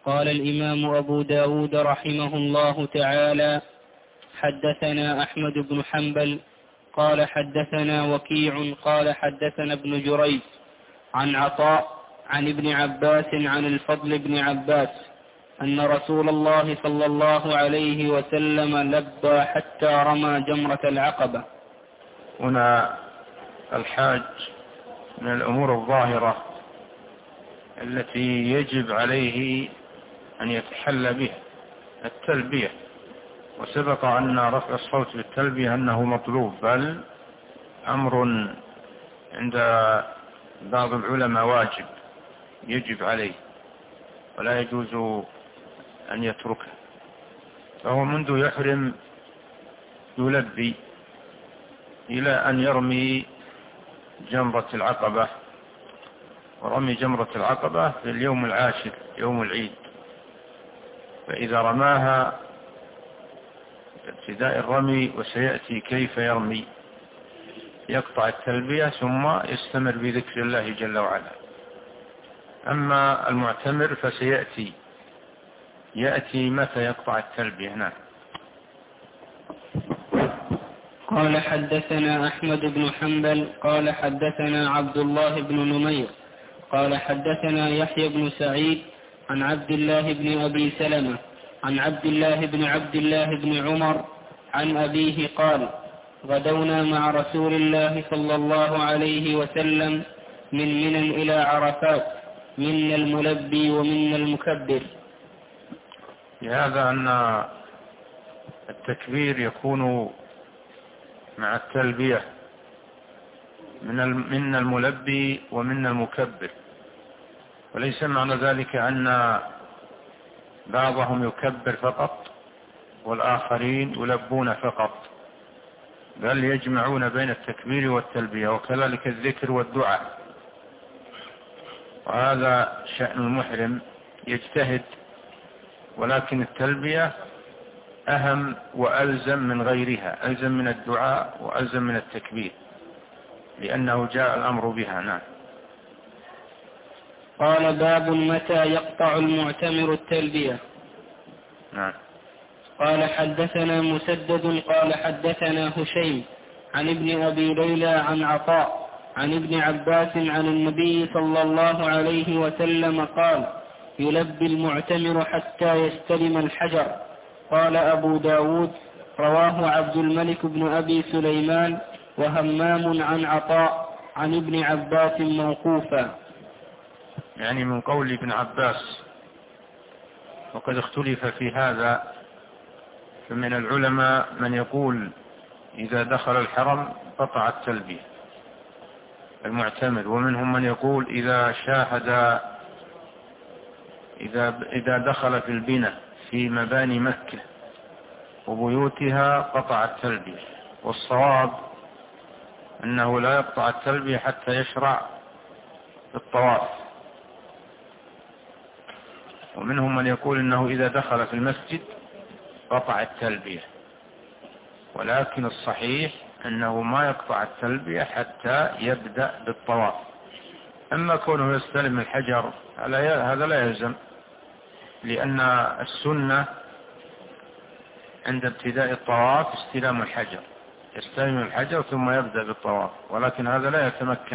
قال الإمام أبو داود رحمه الله تعالى: حدثنا أحمد بن حنبل قال حدثنا وكيع قال حدثنا ابن جريج عن عطاء عن ابن عباس عن الفضل بن عباس أن رسول الله صلى الله عليه وسلم لبى حتى رمى جمرة العقبة. هنا الحاج من الأمور الظاهرة التي يجب عليه أن يتحلى بها التلبية، وسبق أن رفع الصوت بالتلبية أنه مطلوب، بل أمر عند بعض العلماء واجب يجب عليه ولا يجوز أن يتركه. فهو منذ يحرم يلبي إلى أن يرمي جمرة العقبة، ورمي جمرة العقبة في اليوم العاشر يوم العيد، فإذا رماها ابتداء الرمي وسيأتي كيف يرمي، يقطع التلبية ثم يستمر بذكر الله جل وعلا. أما المعتمر فسيأتي متى يقطع التلبية. نعم. قال حدثنا أحمد بن حنبل قال حدثنا عبد الله بن نمير قال حدثنا يحيى بن سعيد عن عبد الله بن أبي سلمة عن عبد الله بن عمر عن أبيه قال: غدونا مع رسول الله صلى الله عليه وسلم من منى إلى عرفات، منا الملبي ومنا المكبر. لهذا أن التكبير يكون مع التلبية من الملبي ومن المكبر، وليس معنى ذلك أن بعضهم يكبر فقط والآخرين يلبون فقط، بل يجمعون بين التكبير والتلبية، وكذلك الذكر والدعاء. وهذا شأن المحرم، يجتهد، ولكن التلبية أهم وألزم من غيرها، ألزم من الدعاء وألزم من التكبير، لأنه جاء الأمر بها. نعم. قال: باب متى يقطع المعتمر التلبية. نعم. قال حدثنا مسدد قال حدثنا هشيم عن ابن أبي ليلى عن عطاء عن ابن عباس عن النبي صلى الله عليه وسلم قال: يلبي المعتمر حتى يستلم الحجر. قال أبو داود: رواه عبد الملك بن أبي سليمان وهمام عن عطاء عن ابن عباس موقوفا. يعني من قول ابن عباس، وقد اختلف في هذا، فمن العلماء من يقول إذا دخل الحرم قطع التلبية المعتمر، ومنهم من يقول إذا شاهد إذا دخل في البناء في مباني مكة وبيوتها قطع التلبية. والصواب أنه لا يقطع التلبية حتى يشرع في الطواف. ومنهم من يقول إنه إذا دخل في المسجد قطع التلبية، ولكن الصحيح أنه ما يقطع التلبية حتى يبدأ بالطواف. أما كونه يستلم الحجر هذا لا يلزم، لأن السنة عند ابتداء الطواف استلام الحجر، يستلم الحجر ثم يبدأ بالطواف، ولكن هذا لا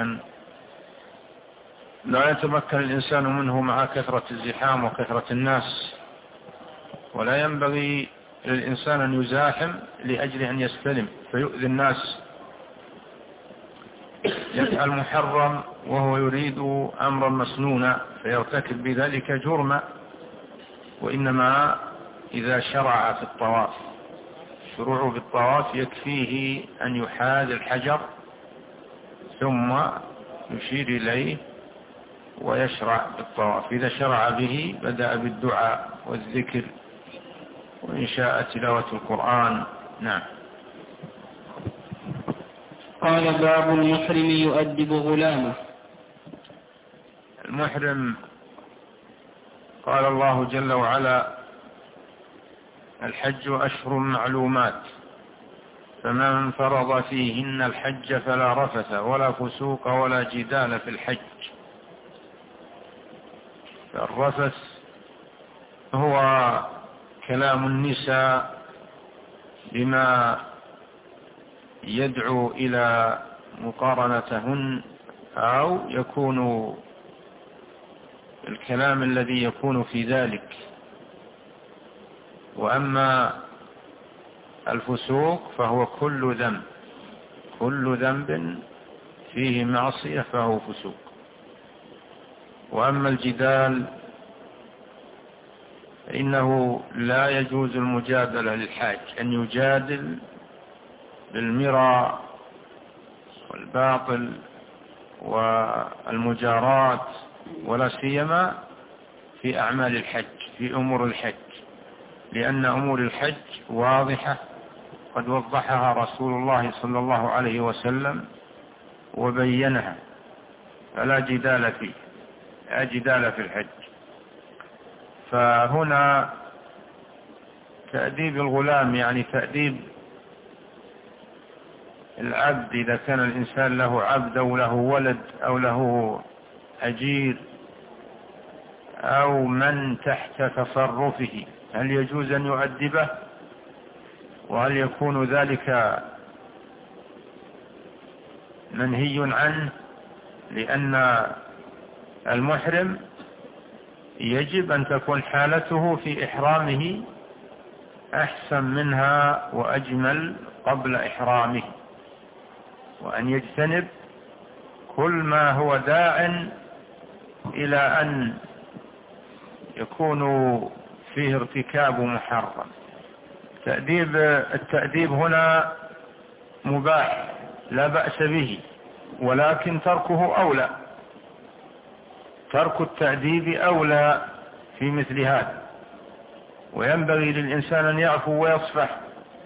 يتمكن الإنسان منه مع كثرة الزحام وكثرة الناس، ولا ينبغي للإنسان أن يزاحم لأجل أن يستلم فيؤذي الناس، يفعل محرم وهو يريد أمرا مسنونا فيرتكب بذلك جرما. وإنما إذا شرع في الطواف، شروعه في الطواف يكفيه أن يحاذ الحجر ثم يشير إليه ويشرع بالطواف. إذا شرع به بدأ بالدعاء والذكر وإن شاء تلاوة القرآن. نعم. قال: باب المحرم يؤدب غلامه. المحرم قال الله جل وعلا: الحج أشهر معلومات، فمن فرض فيهن الحج فلا رفث ولا فسوق ولا جدال في الحج. فالرفث هو كلام النساء بما يدعو إلى مقارنتهن، أو يكون الكلام الذي يكون في ذلك. وأما الفسوق فهو كل ذنب فيه معصية فهو فسوق. وأما الجدال فإنه لا يجوز المجادلة للحاج، أن يجادل بالمراء والباطل والمجارات، ولا سيما في أعمال الحج، في أمور الحج، لأن أمور الحج واضحة قد وضحها رسول الله صلى الله عليه وسلم وبينها، فلا جدال فيه، لا جدال في الحج. فهنا تأديب الغلام يعني تأديب العبد، إذا كان الإنسان له عبد أو له ولد أو له أجير أو من تحت تصرفه، هل يجوز أن يؤدبه؟ وهل يكون ذلك منهي عنه؟ لأن المحرم يجب أن تكون حالته في إحرامه أحسن منها وأجمل قبل إحرامه، وأن يجتنب كل ما هو داع إلى أن يكون فيه ارتكاب محرم. التأديب هنا مباح لا بأس به، ولكن تركه أولى، ترك التأديب أولى في مثل هذا. وينبغي للإنسان أن يعفو ويصفح،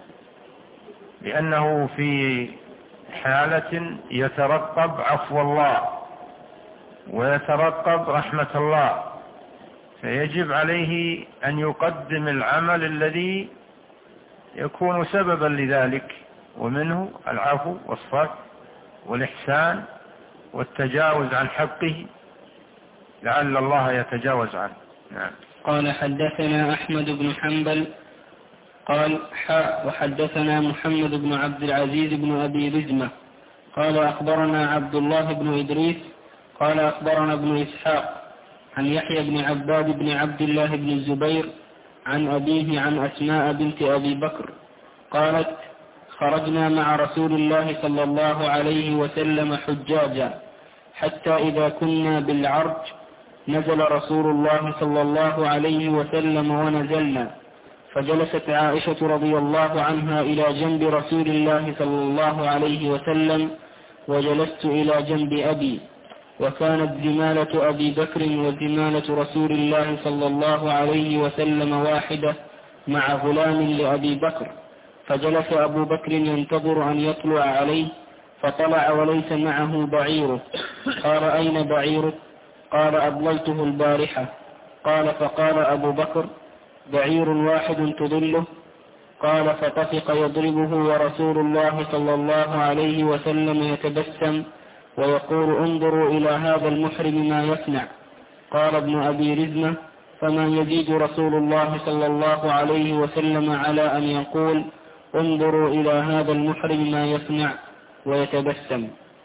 لأنه في حالة يترقب عفو الله ويترقب رحمة الله، فيجب عليه أن يقدم العمل الذي يكون سببا لذلك، ومنه العفو والصفح والإحسان والتجاوز عن حقه لعل الله يتجاوز عنه. نعم. قال حدثنا أحمد بن حنبل قال وحدثنا محمد بن عبد العزيز بن أبي رزمة قال أخبرنا عبد الله بن إدريس قال أخبرنا ابن إسحاق عن يحيى بن عباد بن عبد الله بن الزبير عن أبيه عن أسماء بنت أبي بكر قالت: خرجنا مع رسول الله صلى الله عليه وسلم حجاجا، حتى إذا كنا بالعرج نزل رسول الله صلى الله عليه وسلم ونزلنا، فجلست عائشة رضي الله عنها إلى جنب رسول الله صلى الله عليه وسلم، وجلست إلى جنب أبي، وكانت زمالة أبي بكر وزمالة رسول الله صلى الله عليه وسلم واحدة مع غلام لأبي بكر، فجلس أبو بكر ينتظر أن يطلع عليه، فطلع وليس معه بعيره. قال: أين بعيرك؟ قال: أضللته البارحة. قال: فقال أبو بكر: بعير واحد تضله؟ قال: فطفق يضربه ورسول الله صلى الله عليه وسلم يتبسم ويقول: انظروا إلى هذا المحرم ما يصنع. قال ابن أبي رزمة: فما يزيد رسول الله صلى الله عليه وسلم على أن يقول: انظروا إلى هذا المحرم ما يصنع ويتبسم.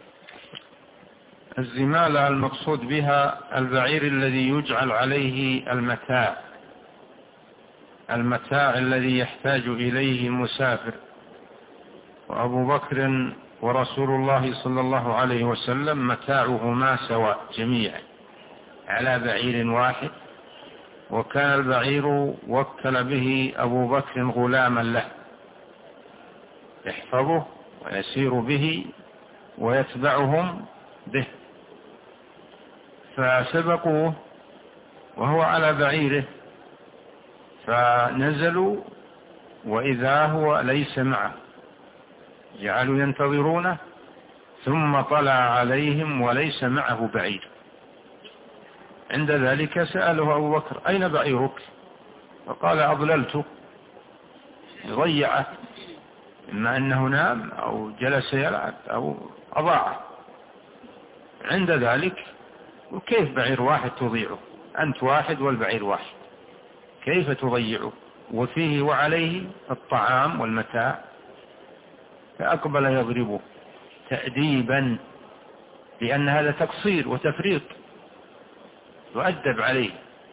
الزمالة المقصود بها البعير الذي يجعل عليه المتاع الذي يحتاج إليه المسافر. وأبو بكر ورسول الله صلى الله عليه وسلم متاعهما سواء جميعا على بعير واحد، وكان البعير وكل به أبو بكر غلاما له يحفظه ويسير به ويتبعهم به، فسبقوه وهو على بعيره، فنزلوا وإذا هو ليس معه، جعلوا ينتظرونه، ثم طلع عليهم وليس معه بعير. عند ذلك سأله أبو بكر: أين بعيرك؟ فقال: أضللته، ضيعه، إما أنه نام أو جلس يلعب أو أضاعه. عند ذلك: وكيف بعير واحد تضيعه؟ أنت واحد والبعير واحد، كيف تضيعه وفيه وعليه الطعام والمتاع؟ فأقبل يضربه تأديبا، لأن هذا تقصير وتفريط، يؤدب عليه.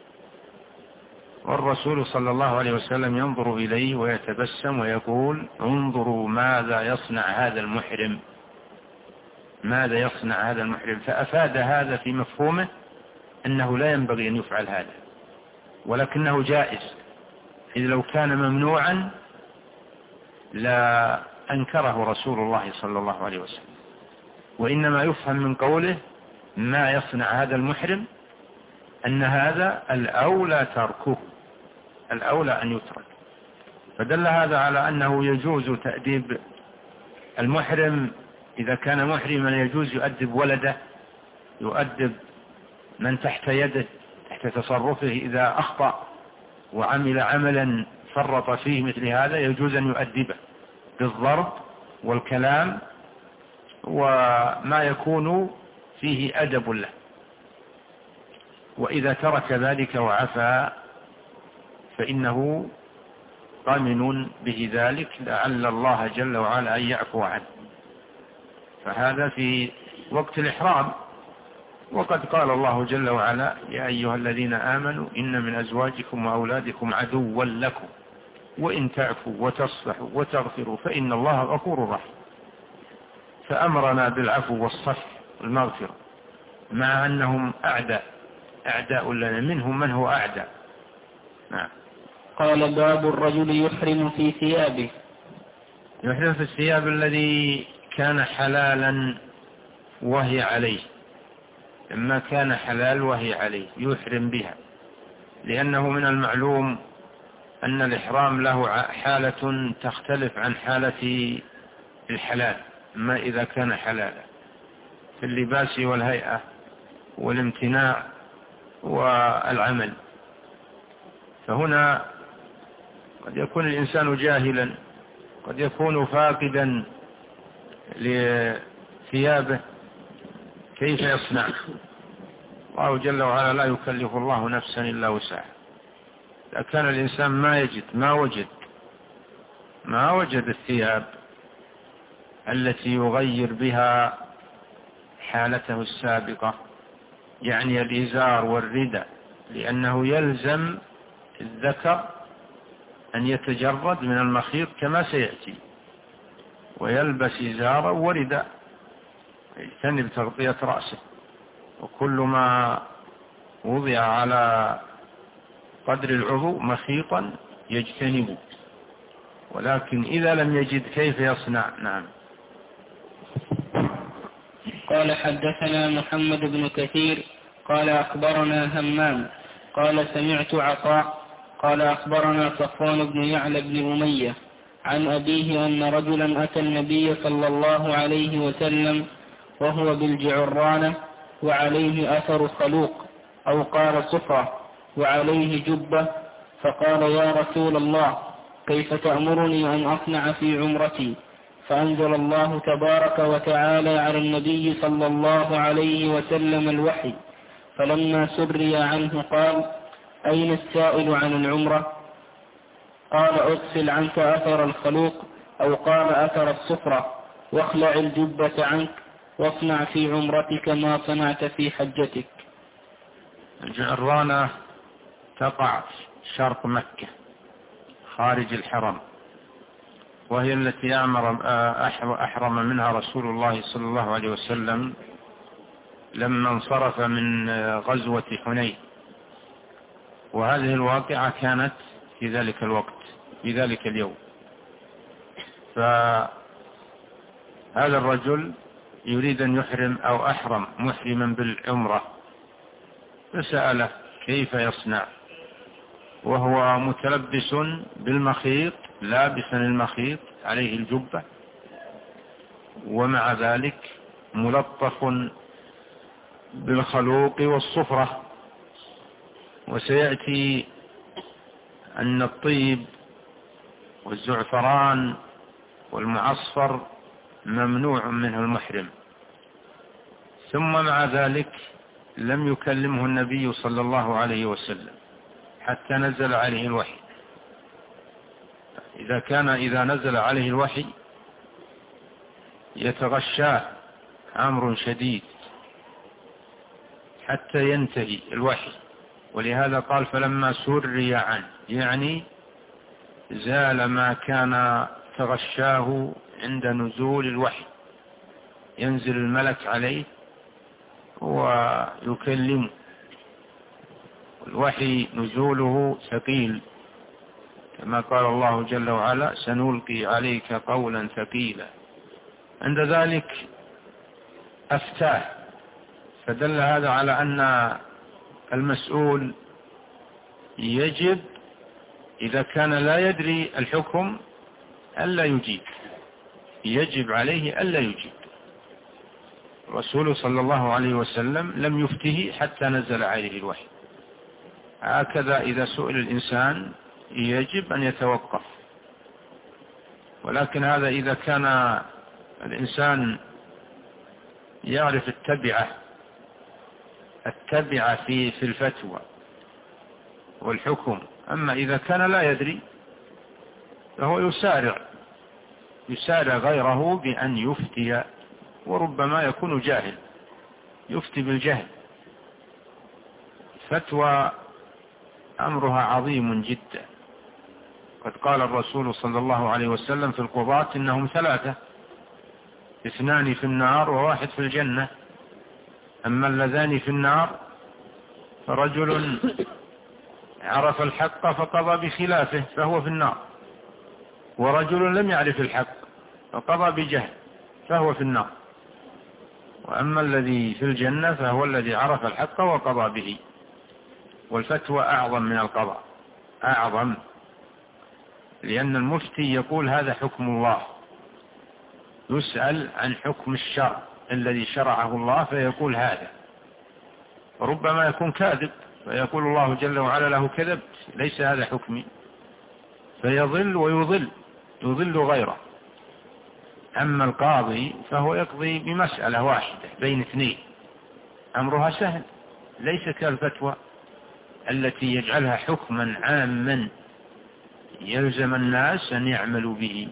والرسول صلى الله عليه وسلم ينظر إليه ويتبسم ويقول: انظروا ماذا يصنع هذا المحرم، ماذا يصنع هذا المحرم. فأفاد هذا في مفهومه أنه لا ينبغي أن يفعل هذا، ولكنه جائز، إذ لو كان ممنوعا لا أنكره رسول الله صلى الله عليه وسلم. وإنما يفهم من قوله ما يصنع هذا المحرم أن هذا الأولى تركه، الأولى أن يترك. فدل هذا على أنه يجوز تأديب المحرم إذا كان محرما، يجوز يؤدب ولده، يؤدب من تحت يده تحت تصرفه إذا أخطأ وعمل عملا فرط فيه مثل هذا، يجوز أن يؤدبه بالضرب والكلام وما يكون فيه أدب له. وإذا ترك ذلك وعفى فإنه ضامن به ذلك، لعل الله جل وعلا أن يعفو عنه. فهذا في وقت الإحرام. وقد قال الله جل وعلا: يا أيها الذين آمنوا إن من أزواجكم وأولادكم عدوا لكم وإن تعفوا وتصفحوا وتغفروا فإن الله غفور رحيم. فأمرنا بالعفو والصفح والمغفرة، مع أنهم أعداء لنا، منهم من هو أعداء. نعم. قال: باب الرجل يحرم في ثيابه. يحرم في الثياب الذي كان حلالا وهي عليه، لما كان حلال وهي عليه يحرم بها، لأنه من المعلوم أن الإحرام له حالة تختلف عن حالة الحلال، ما إذا كان حلالا في اللباس والهيئة والامتناع والعمل. فهنا قد يكون الإنسان جاهلا، قد يكون فاقدا لثيابه، كيف يصنع؟ الله جل وعلا لا يكلف الله نفسا إلا وسعها. إذا كان الإنسان ما وجد الثياب التي يغير بها حالته السابقة، يعني الإزار والرداء، لأنه يلزم الذكر أن يتجرد من المخيط كما سيأتي، ويلبس إزارا ورداء، يجتنب تغطية رأسه، وكل ما وضع على قدر العضو مخيطا يجتنبه. ولكن إذا لم يجد كيف يصنع؟ نعم. قال: حدثنا محمد بن كثير قال: أخبرنا همام قال: سمعت عطاء قال: أخبرنا صفوان بن يعلى بن أمية عن أبيه أن رجلا أتى النبي صلى الله عليه وسلم وهو بالجعرانة وعليه أثر خلوق أو قال صفرة وعليه جبة، فقال: يا رسول الله، كيف تأمرني أن أصنع في عمرتي؟ فأنزل الله تبارك وتعالى على النبي صلى الله عليه وسلم الوحي، فلما سري عنه قال: أين السائل عن العمرة؟ قال: اغسل عنك أثر الخلوق أو قال أثر الصفرة، واخلع الجبة عنك، واصنع في عمرتك ما صنعت في حجتك. الجعرانة تقع شرق مكة خارج الحرم، وهي التي أحرم منها رسول الله صلى الله عليه وسلم لما انصرف من غزوة حنين. وهذه الواقعة كانت في ذلك الوقت، في ذلك اليوم. فهذا الرجل يريد أن يحرم أو أحرم محرما بالعمرة، فسأله كيف يصنع وهو متلبس بالمخيط، لابسا المخيط عليه الجبة، ومع ذلك ملطف بالخلوق والصفرة. وسيأتي أن الطيب والزعفران والمعصفر ممنوع منه المحرم. ثم مع ذلك لم يكلمه النبي صلى الله عليه وسلم حتى نزل عليه الوحي. إذا نزل عليه الوحي يتغشاه أمر شديد حتى ينتهي الوحي، ولهذا قال فلما سري عنه، يعني زال ما كان تغشاه عند نزول الوحي، ينزل الملك عليه ويكلمه. الوحي نزوله ثقيل كما قال الله جل وعلا سنلقي عليك قولا ثقيلا. عند ذلك أفتاه، فدل هذا على أن المسؤول يجب إذا كان لا يدري الحكم ألا يجيب، يجب عليه ألا يجيب. الرسول صلى الله عليه وسلم لم يفته حتى نزل عليه الوحي. هكذا إذا سئل الإنسان يجب أن يتوقف، ولكن هذا إذا كان الإنسان يعرف التبعة في الفتوى والحكم. أما إذا كان لا يدري فهو يسارع غيره بأن يفتي، وربما يكون جاهل يفتي بالجهل. فتوى أمرها عظيم جدا. قد قال الرسول صلى الله عليه وسلم في القضاة إنهم 3، 2 في النار و1 في الجنة. أما اللذان في النار فرجل عرف الحق فقضى بخلافه فهو في النار، ورجل لم يعرف الحق فقضى بجهل فهو في النار. وأما الذي في الجنة فهو الذي عرف الحق وقضى به. والفتوى أعظم من القضاء، أعظم، لأن المفتي يقول هذا حكم الله، يسأل عن حكم الشرع الذي شرعه الله فيقول هذا، وربما يكون كاذب فيقول الله جل وعلا له كذبت ليس هذا حكمي، فيضل يضل غيره. أما القاضي فهو يقضي بمسألة واحدة بين 2، أمرها سهل، ليس كالفتوى التي يجعلها حكما عاما يلزم الناس أن يعملوا به.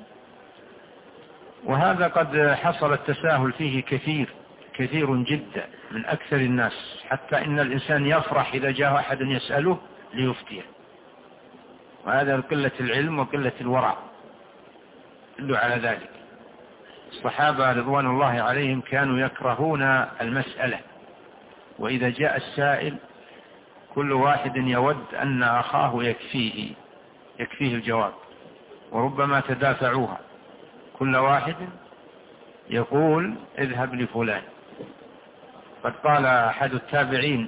وهذا قد حصل التساهل فيه كثير جدا من أكثر الناس، حتى إن الإنسان يفرح إذا جاء أحد يسأله ليفتيه، وهذا قلة العلم وقلة الورع يدل على ذلك. الصحابة رضوان الله عليهم كانوا يكرهون المسألة، وإذا جاء السائل كل واحد يود أن أخاه يكفيه الجواب، وربما تدافعوها، كل واحد يقول اذهب لفلان. قد قال أحد التابعين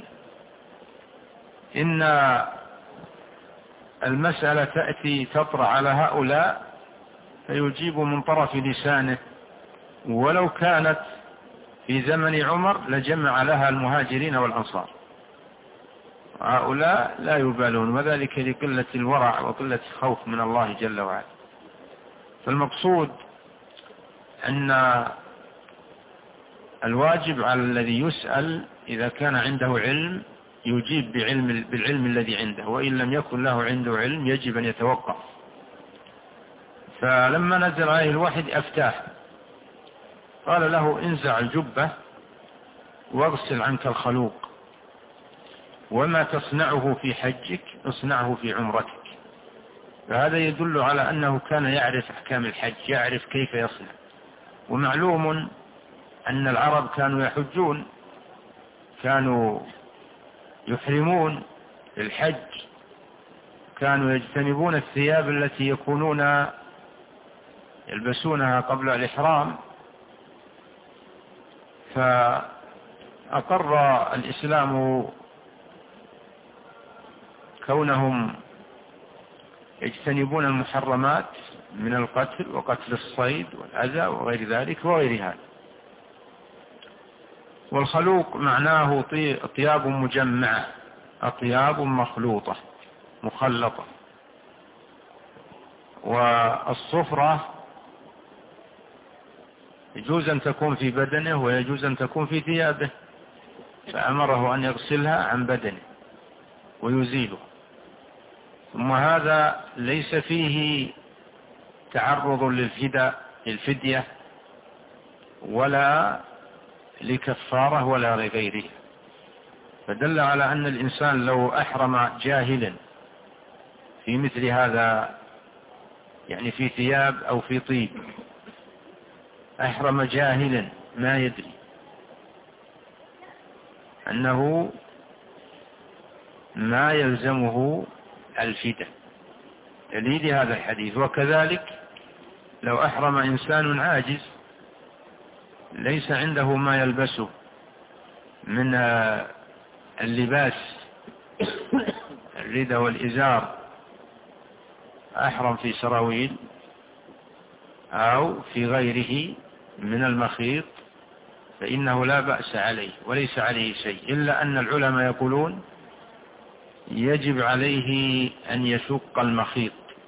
إن المسألة تأتي تطرأ على هؤلاء فيجيب من طرف لسانه، ولو كانت في زمن عمر لجمع لها المهاجرين والأنصار، هؤلاء لا يبالون، وذلك لقلة الورع وقلة الخوف من الله جل وعلا. فالمقصود أن الواجب على الذي يسأل إذا كان عنده علم يجيب بالعلم الذي عنده، وإن لم يكن له عنده علم يجب أن يتوقف. فلما نزل عليه الوحي أفتاه، قال له انزع الجبة واغسل عنك الخلوق، وما تصنعه في حجك اصنعه في عمرتك. فهذا يدل على أنه كان يعرف أحكام الحج، يعرف كيف يصنع. ومعلوم أن العرب كانوا يحجون، كانوا يحرمون الحج، كانوا يجتنبون الثياب التي يكونون يلبسونها قبل الإحرام. فأقر الإسلام كونهم يجتنبون المحرمات من القتل وقتل الصيد والأذى وغير ذلك وغير هذا. والخلوق معناه أطياب مجمعة، أطياب مخلوطة مخلطة. والصفرة يجوز أن تكون في بدنه ويجوز أن تكون في ثيابه، فأمره أن يغسلها عن بدنه ويزيله. ثم هذا ليس فيه تعرض للفدية ولا لكفارة ولا لغيره، فدل على أن الإنسان لو أحرم جاهلا في مثل هذا، يعني في ثياب أو في طيب، أحرم جاهلا ما يدري أنه ما يلزمه الفدية دليل هذا الحديث. وكذلك لو أحرم إنسان عاجز ليس عنده ما يلبسه من اللباس الرداء والإزار، أحرم في سراويل أو في غيره من المخيط، فإنه لا بأس عليه وليس عليه شيء، إلا أن العلماء يقولون يجب عليه أن يشق المخيط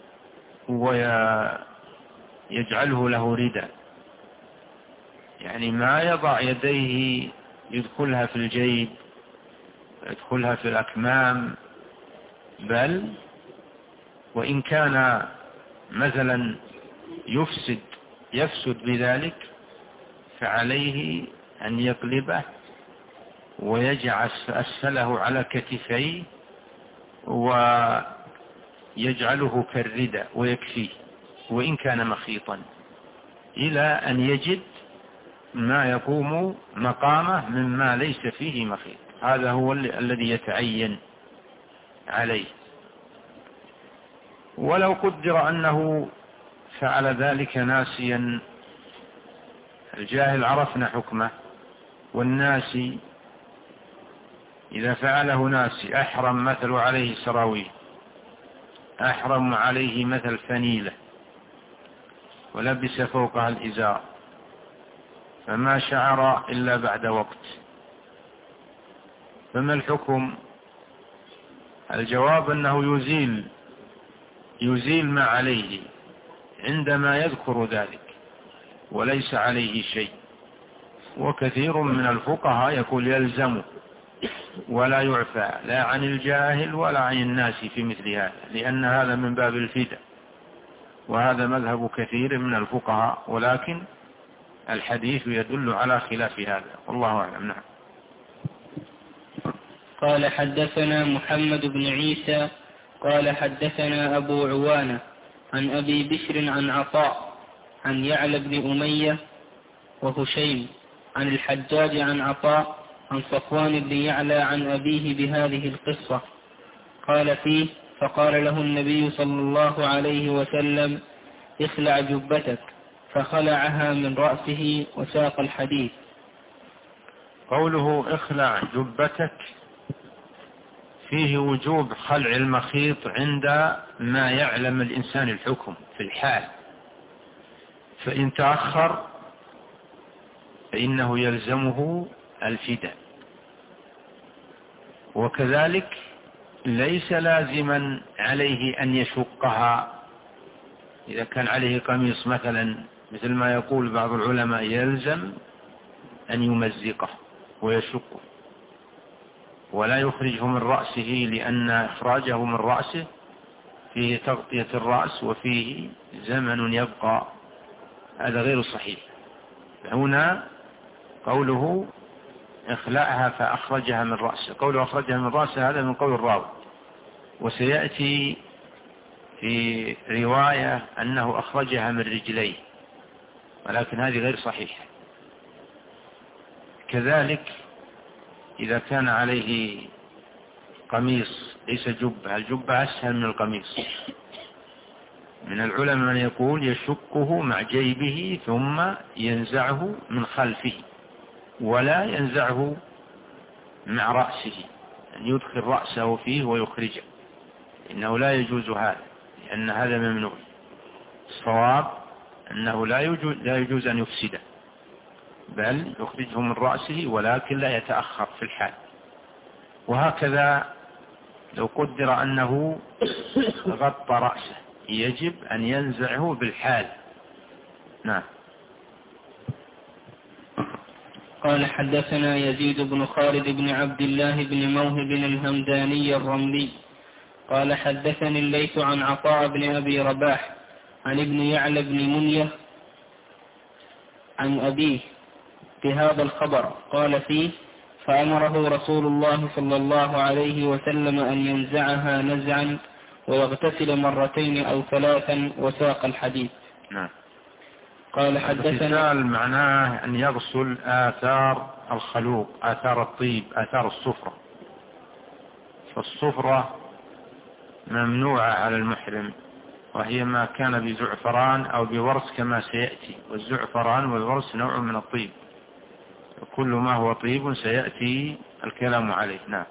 ويجعله له رداء، يعني ما يضع يديه يدخلها في الجيب يدخلها في الأكمام، بل وإن كان مثلا يفسد بذلك فعليه أن يقلبه ويجعل أسفله على كتفيه ويجعله كالرداء ويكفيه وإن كان مخيطا، إلى أن يجد ما يقوم مقامه مما ليس فيه مخيط. هذا هو الذي يتعين عليه. ولو قدر أنه فعل ذلك ناسيا، الجاهل عرفنا حكمه، والناسي إذا فعله ناسي أحرم مثل عليه سراويل، أحرم عليه مثل فنيلة ولبس فوقها الإزار، فما شعر إلا بعد وقت، فما الحكم؟ الجواب أنه يزيل ما عليه عندما يذكر ذلك وليس عليه شيء. وكثير من الفقهاء يقول يلزم ولا يعفى لا عن الجاهل ولا عن الناس في مثل هذا، لأن هذا من باب الفداء، وهذا مذهب كثير من الفقهاء، ولكن الحديث يدل على خلاف هذا، والله أعلم. نعم. قال حدثنا محمد بن عيسى قال حدثنا أبو عوانة عن أبي بشر عن عطاء عن يعلى بن أمية وهشيم عن الحجاج عن عطاء عن صفوان بن يعلى عن أبيه بهذه القصة. قال فيه: فقال له النبي صلى الله عليه وسلم: اخلع جبتك، فخلعها من رأسه وساق الحديث. قوله اخلع جبتك فيه وجوب خلع المخيط عند ما يعلم الإنسان الحكم في الحال، فإن تأخر فإنه يلزمه الفداء. وكذلك ليس لازما عليه أن يشقها، إذا كان عليه قميص مثلا مثل ما يقول بعض العلماء يلزم أن يمزقه ويشقه ولا يخرجه من رأسه، لأن إخراجه من رأسه فيه تغطية الرأس وفيه زمن يبقى، هذا غير صحيح. هنا قوله اخلعها فأخرجها من رأسه، قوله أخرجها من رأسه هذا من قول الراوي، وسيأتي في رواية أنه أخرجها من رجليه، ولكن هذه غير صحيح. كذلك إذا كان عليه قميص ليس جبة، الجبة أسهل من القميص، من العلماء من يقول يشقه مع جيبه ثم ينزعه من خلفه ولا ينزعه مع رأسه، أن يدخل رأسه فيه ويخرجه، إنه لا يجوز هذا، لأن هذا ممنوع. الصواب أنه لا يجوز أن يفسده، بل يخرجه من رأسه ولكن لا يتأخر في الحال. وهكذا لو قدر أنه غطى رأسه يجب أن ينزعه بالحال. نعم. قال حدثنا يزيد بن خالد بن عبد الله بن موهب الهمداني الرملي قال حدثني الليث عن عطاء بن أبي رباح عن ابن يعلى بن منية عن أبيه بهذا الخبر قال فيه: فأمره رسول الله صلى الله عليه وسلم أن ينزعها نزعا ويغتسل مرتين أو ثلاثا، وساق الحديث. نعم. قال حدثنا. اغتسال معناه أن يغسل آثار الخلوق، آثار الطيب، آثار الصفرة. فالصفرة ممنوعة على المحرم، وهي ما كان بزعفران أو بورس كما سيأتي، والزعفران والورس نوع من الطيب، وكل ما هو طيب سيأتي الكلام عليه. نعم.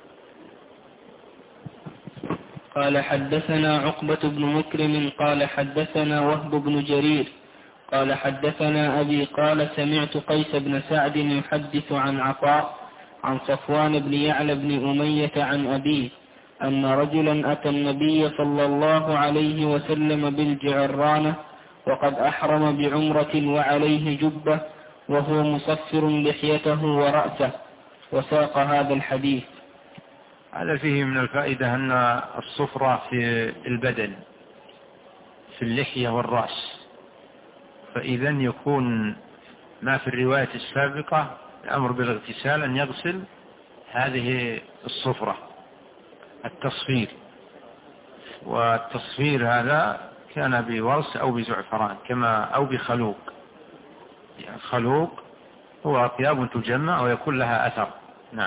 قال حدثنا عقبة بن مكرم قال حدثنا وهب بن جرير قال حدثنا أبي قال سمعت قيس بن سعد يحدث عن عطاء عن صفوان بن يعلى بن أمية عن أبيه أن رجلا أتى النبي صلى الله عليه وسلم بالجعرانة وقد أحرم بعمرة وعليه جبة وهو مصفر لحيته ورأسه، وساق هذا الحديث. هذا فيه من الفائدة أن الصفرة في البدن، في اللحية والرأس، فإذا يكون ما في الرواية السابقة الأمر بالاغتسال أن يغسل هذه الصفرة، التصفير. والتصفير هذا كان بورس أو بزعفران أو بخلوق. يعني خلوق هو ثياب تجمع ويكون لها أثر. نعم.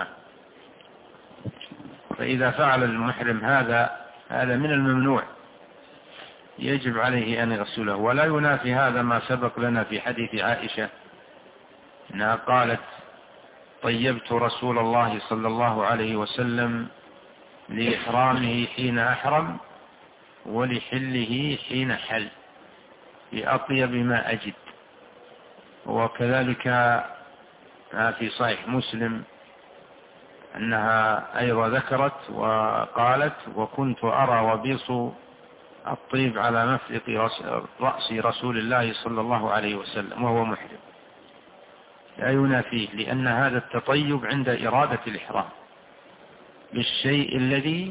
فإذا فعل المحرم هذا من الممنوع، يجب عليه أن يغسله. ولا ينافي هذا ما سبق لنا في حديث عائشة أنها قالت: طيبت رسول الله صلى الله عليه وسلم لإحرامه حين أحرم ولحله حين حل بأطيب ما أجد. وكذلك في صحيح مسلم أنها أيضا ذكرت وقالت: وكنت أرى وبيص الطيب على مفلق رأس رسول الله صلى الله عليه وسلم وهو محرم. لا ينافيه، لأن هذا التطيب عند إرادة الإحرام بالشيء الذي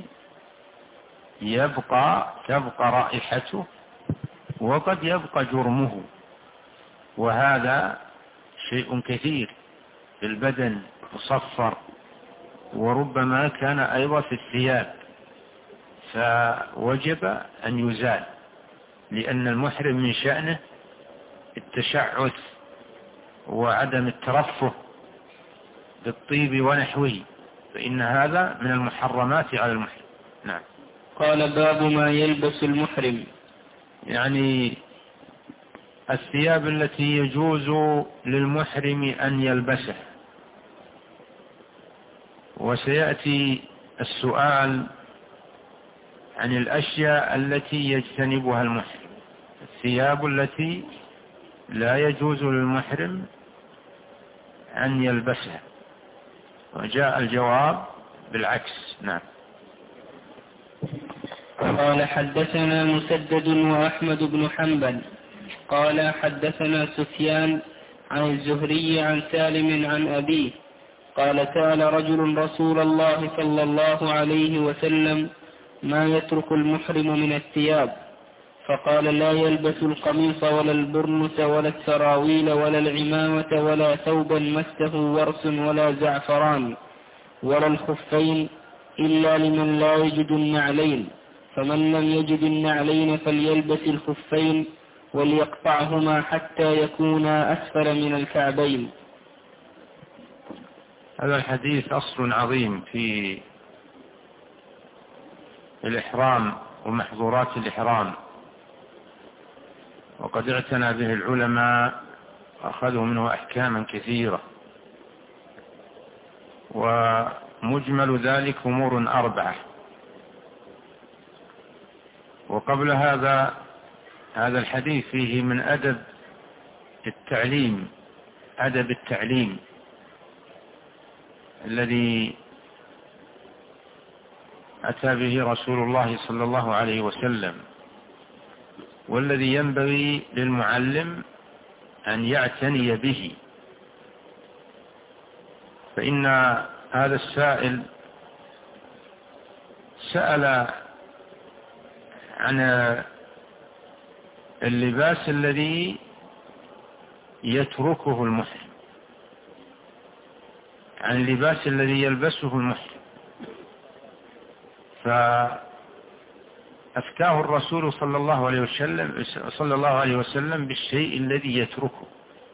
تبقى رائحته وقد يبقى جرمه، وهذا شيء كثير في البدن مصفر، وربما كان أيضا في الثياب، فوجب أن يزال، لأن المحرم من شأنه التشعث وعدم الترفه بالطيب ونحوه، فإن هذا من المحرمات على المحرم. نعم. قال: باب ما يلبس المحرم. يعني الثياب التي يجوز للمحرم أن يلبسها. وسيأتي السؤال عن الأشياء التي يجتنبها المحرم، الثياب التي لا يجوز للمحرم أن يلبسها، وجاء الجواب بالعكس. نعم. قال حدثنا مسدد وأحمد بن حنبل قال حدثنا سفيان عن الزهري عن سالم عن أبيه قال: سأل رجل رسول الله صلى الله عليه وسلم: ما يترك المحرم من الثياب؟ فقال: لا يلبس القميص ولا البرنس ولا السراويل ولا العمامة ولا ثوبا مسه ورس ولا زعفران ولا الخفين إلا لمن لا يجد النعلين، فمن لم يجد النعلين فليلبس الخفين وليقطعهما حتى يكونا أسفل من الكعبين. هذا الحديث أصل عظيم في الإحرام ومحظورات الإحرام، وقد اعتنى به العلماء وأخذوا منه أحكاما كثيرة، ومجمل ذلك أمور 4. وقبل هذا الحديث فيه من أدب التعليم الذي أتى به رسول الله صلى الله عليه وسلم، والذي ينبغي للمعلم أن يعتني به. فإن هذا السائل سأل عن اللباس الذي يتركه المحرم، عن اللباس الذي يلبسه المحرم. فأفتاه الرسول صلى الله عليه وسلم بالشيء الذي يتركه،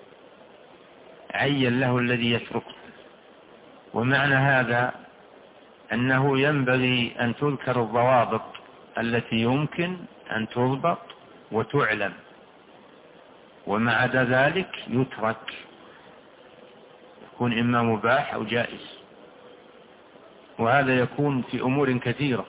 عين له الذي يتركه. ومعنى هذا أنه ينبغي أن تذكر الضوابط التي يمكن أن تضبط وتعلم، وما عدا ذلك يترك، يكون إما مباح أو جائز. وهذا يكون في أمور كثيرة.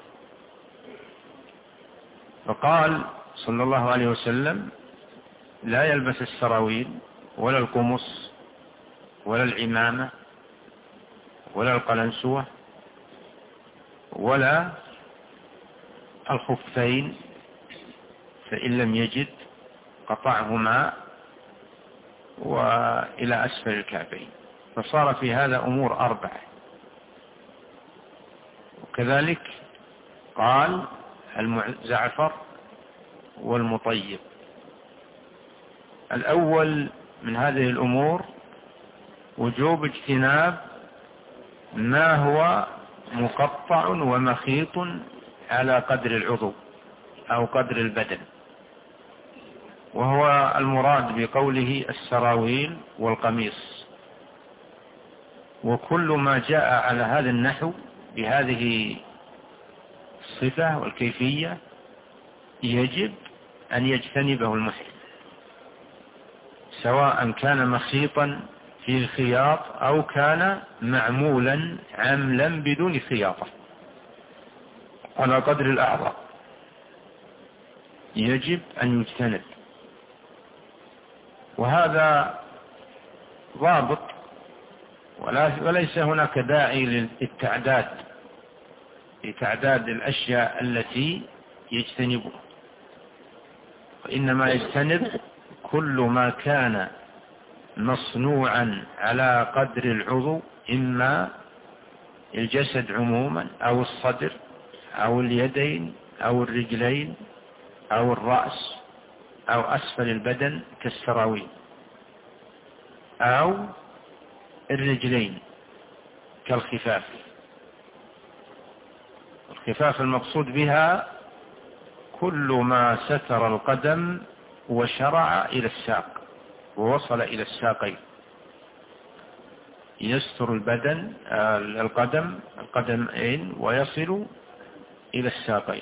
فقال صلى الله عليه وسلم: لا يلبس السراويل ولا القمص ولا العمامة ولا القلنسوة ولا الخفين، فإن لم يجد قطعهما وإلى أسفل الكعبين. فصار في هذا أمور 4. وكذلك قال: المزعفر والمطيب. الأول من هذه الأمور وجوب اجتناب ما هو مقطع ومخيط على قدر العضو أو قدر البدن، وهو المراد بقوله السراويل والقميص. وكل ما جاء على هذا النحو بهذه الصفة والكيفية يجب أن يجتنبه المحرم، سواء كان مخيطا في خياط أو كان معمولا عملا بدون خياطة على قدر الأعضاء، يجب أن يجتنب. وهذا ضابط، وليس هناك داعي للتعداد لتعداد الأشياء التي يجتنبها، وإنما يجتنب كل ما كان مصنوعا على قدر العضو، إما الجسد عموما أو الصدر أو اليدين أو الرجلين أو الرأس أو أسفل البدن كالسراويل، أو الرجلين كالخفاف. الخفاف المقصود بها كل ما ستر القدم وشرع إلى الساق ووصل إلى الساقين، يستر البدن القدمين ويصل إلى الساقين.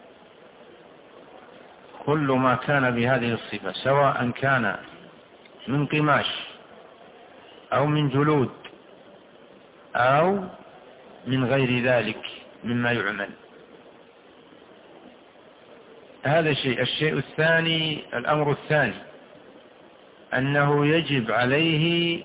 كل ما كان بهذه الصفة، سواء كان من قماش أو من جلود أو من غير ذلك مما يعمل. هذا الشيء الثاني، الأمر الثاني أنه يجب عليه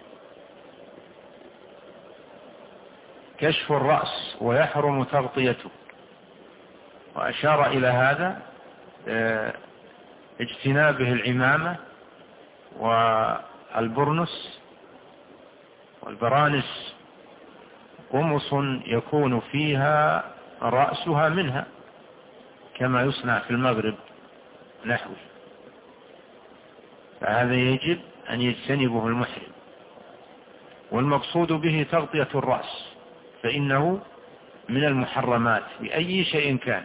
كشف الرأس ويحرم تغطيته، وأشار إلى هذا اجتنابه العمامة والبرنس والبرانس، قمص يكون فيها رأسها منها كما يصنع في المغرب نحوه، فهذا يجب أن يجتنبه المحرم. والمقصود به تغطية الرأس، فإنه من المحرمات بأي شيء كان،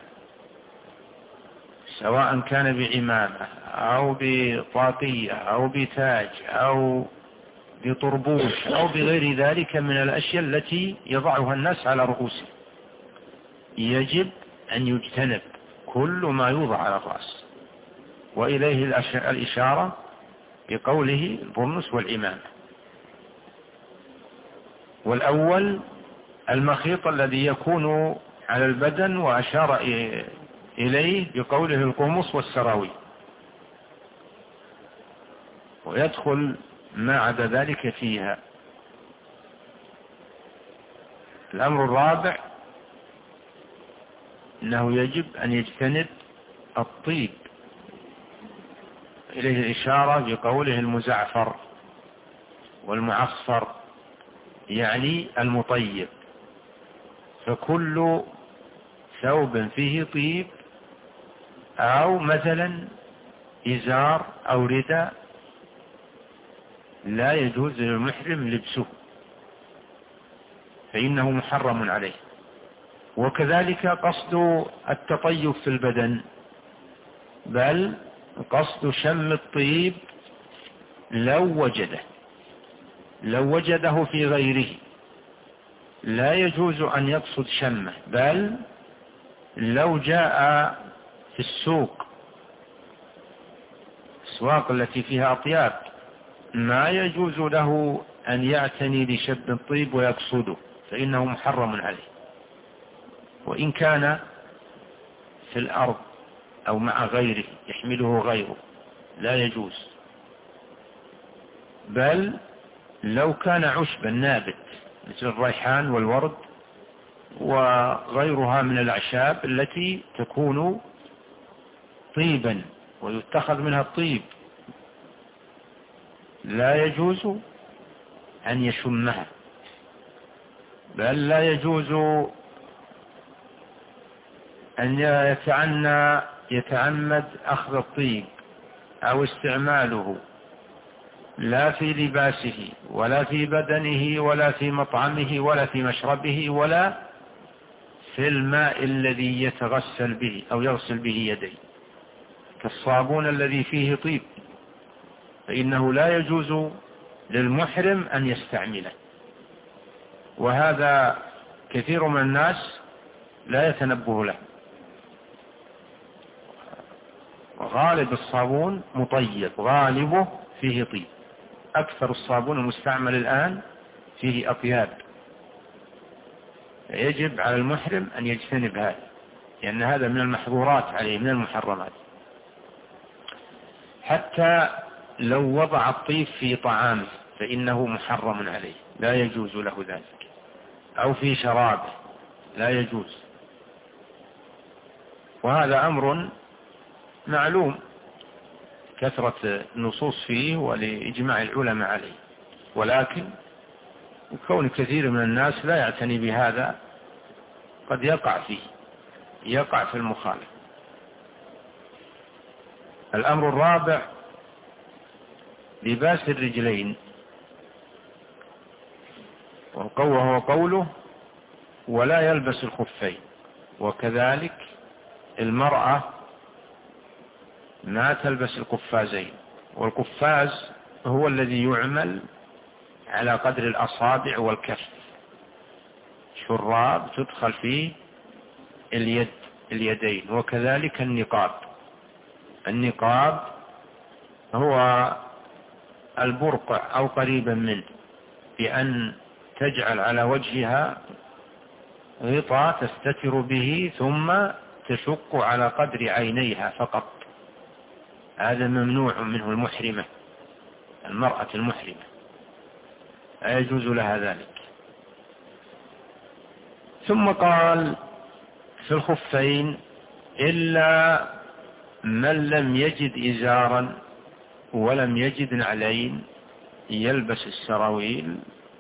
سواء كان بعمامة أو بطاقية أو بتاج أو بطربوش أو بغير ذلك من الأشياء التي يضعها الناس على رؤوسهم. يجب أن يجتنب كل ما يوضع على الرأس، وإليه الإشارة بقوله البرنس والعمامة. والأول المخيط الذي يكون على البدن، وأشار إليه بقوله القمص والسراويل، ويدخل ما عدا ذلك فيها. الأمر الرابع أنه يجب أن يجتنب الطيب، إليه الإشارة بقوله المزعفر والمعصفر، يعني المطيب. فكل ثوب فيه طيب أو مثلا إزار أو رداء لا يجوز للمحرم لبسه، فإنه محرم عليه. وكذلك قصد التطيب في البدن، بل قصد شم الطيب لو وجده في غيره لا يجوز أن يقصد شمه، بل لو جاء في السوق الأسواق التي فيها أطياب ما يجوز له أن يعتني بشم الطيب ويقصده، فإنه محرم عليه، وإن كان في الأرض أو مع غيره يحمله غيره لا يجوز. بل لو كان عشبا نابت مثل الريحان والورد وغيرها من الأعشاب التي تكون طيبا ويتخذ منها الطيب، لا يجوز أن يشمها، بل لا يجوز أن يتعمد أخذ الطيب أو استعماله لا في لباسه ولا في بدنه ولا في مطعمه ولا في مشربه ولا في الماء الذي يتغسل به أو يغسل به يديه، كالصابون الذي فيه طيب، فإنه لا يجوز للمحرم أن يستعمله. وهذا كثير من الناس لا يتنبه له. غالب الصابون مطيب، غالبه فيه طيب، أكثر الصابون المستعمل الآن فيه أطياب، يجب على المحرم أن يجتنب هذا، لأن هذا من المحظورات عليه من المحرمات. حتى لو وضع الطيب في طعامه فإنه محرم عليه، لا يجوز له ذلك، أو في شرابه لا يجوز. وهذا أمر معلوم كثرة النصوص فيه ولإجماع العلماء عليه، ولكن كون كثير من الناس لا يعتني بهذا قد يقع في المخالفة. الأمر الرابع لباس الرجلين، وهو قوله ولا يلبس الخفين. وكذلك المرأة ما تلبس القفازين، والقفاز هو الذي يعمل على قدر الأصابع والكف، شراب تدخل فيه اليدين. وكذلك النقاب هو البرقع أو قريبا منه، بأن تجعل على وجهها غطاء تستتر به ثم تشق على قدر عينيها فقط. هذا ممنوع منه المرأة المحرمة لا يجوز لها ذلك. ثم قال في الخفين إلا من لم يجد إزارا ولم يجد نعلين يلبس السراويل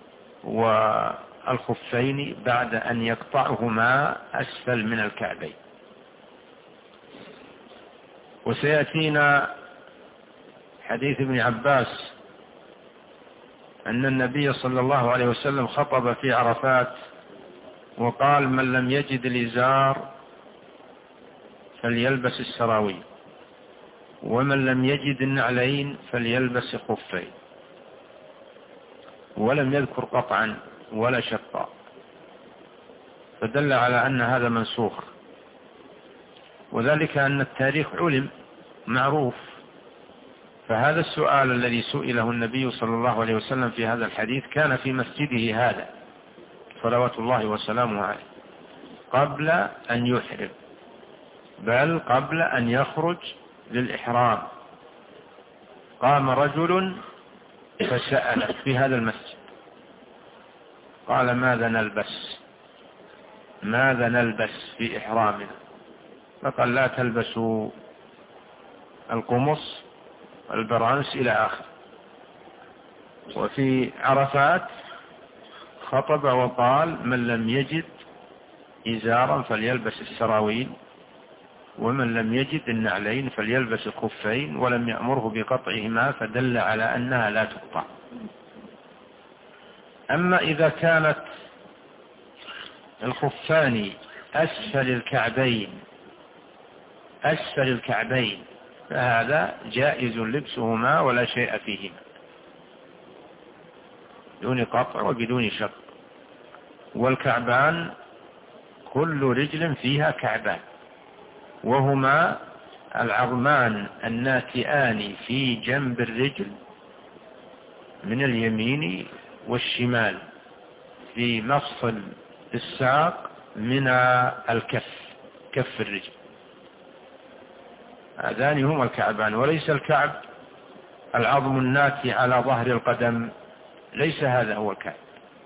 والخفين بعد أن يقطعهما أسفل من الكعبين. وسيأتينا حديث ابن عباس أن النبي صلى الله عليه وسلم خطب في عرفات وقال من لم يجد الإزار فليلبس السراويل، ومن لم يجد النعلين فليلبس الخفين، ولم يذكر قطعا ولا شقا، فدل على أن هذا منسوخ. وذلك أن التاريخ علم معروف، فهذا السؤال الذي سئله النبي صلى الله عليه وسلم في هذا الحديث كان في مسجده هذا صلوات الله وسلامه عليه قبل أن يحرم، بل قبل أن يخرج للإحرام. قام رجل فسأل في هذا المسجد قال ماذا نلبس في إحرامنا؟ فقال لا تلبسوا القمص والبرانس إلى آخر. وفي عرفات خطب وقال من لم يجد إزارا فليلبس السراويل، ومن لم يجد النعلين فليلبس الخفين، ولم يأمره بقطعهما فدل على أنها لا تقطع. أما إذا كانت الخفان أسفل الكعبين فهذا جائز لبسهما ولا شيء فيهما بدون قطع وبدون شق. والكعبان كل رجل فيها كعبان، وهما العظمان الناتئان في جنب الرجل من اليمين والشمال في مفصل الساق من كف الرجل، هذان هما الكعبان. وليس الكعب العظم الناتئ على ظهر القدم، ليس هذا هو الكعب.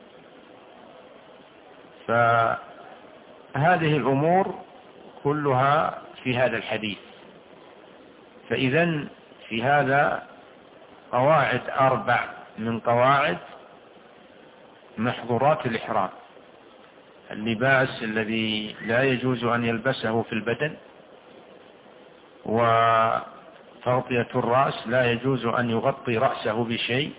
فهذه الأمور كلها في هذا الحديث. فإذا في هذا قواعد 4 من قواعد محظورات الإحرام: اللباس الذي لا يجوز أن يلبسه في البدن، وتغطية الرأس لا يجوز أن يغطي رأسه بشيء،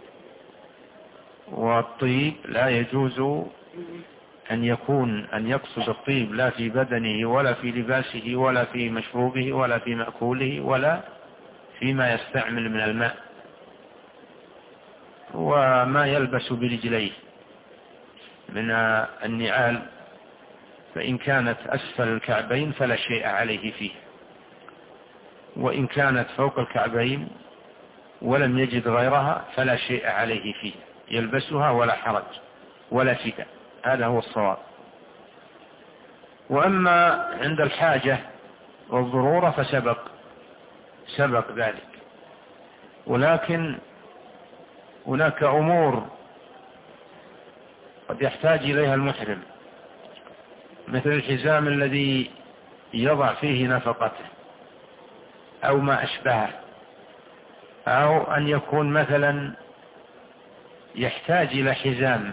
والطيب لا يجوز أن يقصد الطيب لا في بدنه ولا في لباسه ولا في مشروبه ولا في مأكوله ولا فيما يستعمل من الماء. وما يلبس برجليه من النعال فإن كانت أسفل الكعبين فلا شيء عليه فيه، وإن كانت فوق الكعبين ولم يجد غيرها فلا شيء عليه فيه، يلبسها ولا حرج ولا فداء. هذا هو الصواب. وأما عند الحاجة والضرورة فسبق ذلك. ولكن هناك أمور قد يحتاج إليها المحرم، مثل الحزام الذي يضع فيه نفقته أو ما أشبهه، أو أن يكون مثلا يحتاج إلى حزام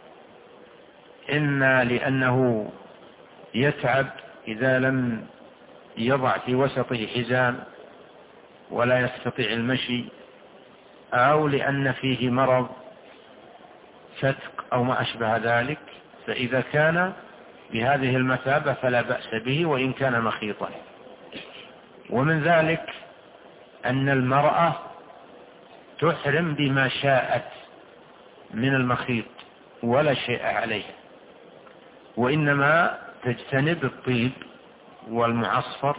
إما لأنه يتعب إذا لم يضع في وسطه حزام ولا يستطيع المشي، أو لأن فيه مرض فتق أو ما أشبه ذلك. فإذا كان بهذه المثابة فلا بأس به وإن كان مخيطا. ومن ذلك أن المرأة تحرم بما شاءت من المخيط ولا شيء عليها، وإنما تجتنب الطيب والمعصفر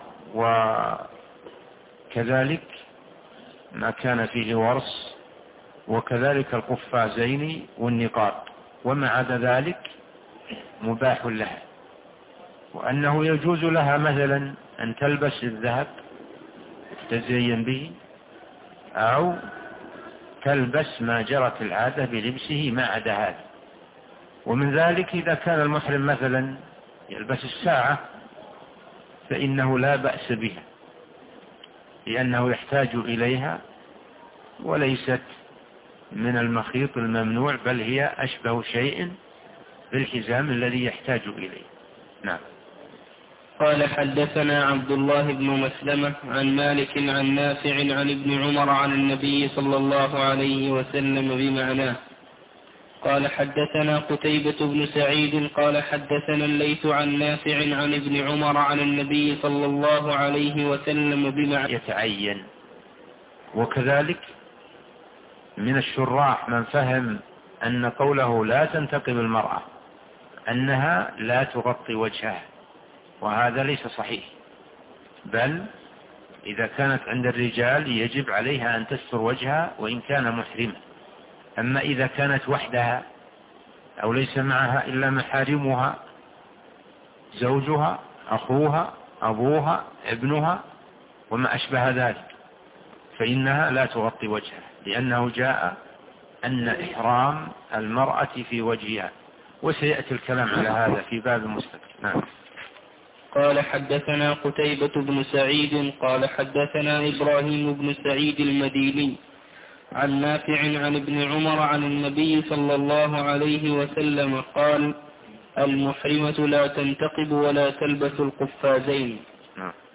وكذلك ما كان فيه ورس، وكذلك القفازين والنقاب، وما عدا ذلك مباح لها. وأنه يجوز لها مثلا أن تلبس الذهب تزين به، أو تلبس ما جرت العادة بلبسه ما عدا هذا. ومن ذلك إذا كان المحرم مثلا يلبس الساعة فإنه لا بأس بها، لأنه يحتاج إليها وليست من المخيط الممنوع، بل هي أشبه شيء بالحزام الذي يحتاج إليه. نعم. قال حدثنا عبد الله بن مسلمة عن مالك عن نافع عن ابن عمر عن النبي صلى الله عليه وسلم بمعناه. قال حدثنا قتيبة بن سعيد قال حدثنا الليث عن نافع عن ابن عمر عن النبي صلى الله عليه وسلم بمعناه يتعين. وكذلك من الشراح من فهم أن قوله لا تنتقب المرأة أنها لا تغطي وجهها، وهذا ليس صحيح، بل إذا كانت عند الرجال يجب عليها أن تستر وجهها وإن كان محرما. أما إذا كانت وحدها أو ليس معها إلا محارمها، زوجها، أخوها، أبوها، ابنها وما أشبه ذلك، فإنها لا تغطي وجهها، لأنه جاء أن إحرام المرأة في وجهها، وسيأتي الكلام على هذا في باب مستقل. نعم. قال حدثنا قتيبة بن سعيد قال حدثنا إبراهيم بن سعيد المديني عن نافع عن ابن عمر عن النبي صلى الله عليه وسلم قال: المحرمة لا تنتقب ولا تلبس القفازين.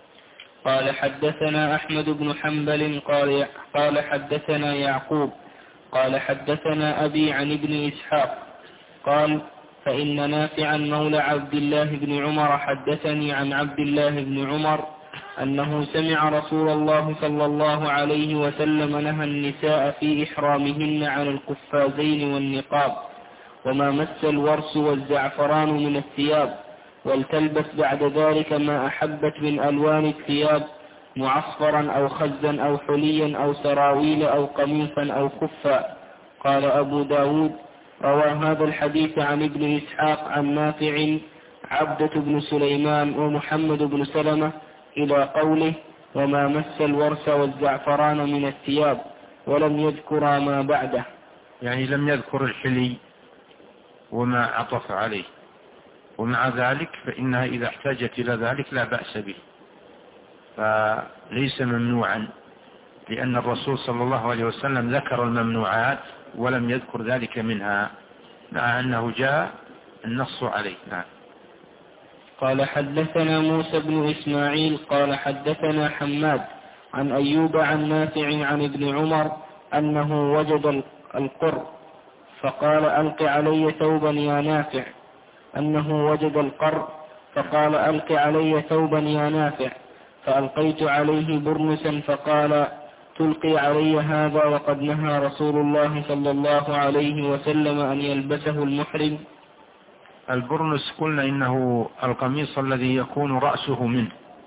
قال حدثنا أحمد بن حنبل قال حدثنا يعقوب قال حدثنا أبي عن ابن إسحاق قال فإن نافعا مولى عبد الله بن عمر حدثني عن عبد الله بن عمر أنه سمع رسول الله صلى الله عليه وسلم نهى النساء في إحرامهن عن القفازين والنقاب وما مس الورس والزعفران من الثياب، ولتلبس بعد ذلك ما أحبت من ألوان الثياب، معصفرا أو خزا أو حليا أو سراويل أو قميصا أو كفا. قال أبو داود روى هذا الحديث عن ابن إسحاق عن نافع عبدة بن سليمان ومحمد بن سلمة إلى قوله وما مس الورس والزعفران من الثياب، ولم يذكر ما بعده، يعني لم يذكر الحلي وما عطف عليه، ومع ذلك فإنها إذا احتاجت إلى ذلك لا بأس به، فليس ممنوعا، لأن الرسول صلى الله عليه وسلم ذكر الممنوعات ولم يذكر ذلك منها، مع أنه جاء النص عليه. نعم. قال حدثنا موسى بن إسماعيل قال حدثنا حماد عن أيوب عن نافع عن ابن عمر أنه وجد القر فقال ألق علي ثوبا يا نافع، أنه وجد القر فقال ألق علي ثوبا يا نافع، فألقيت عليه برنسا فقال تلقي علي هذا وقد نهى رسول الله صلى الله عليه وسلم أن يلبسه المحرم. البرنس قلنا إنه القميص الذي يكون رأسه منه،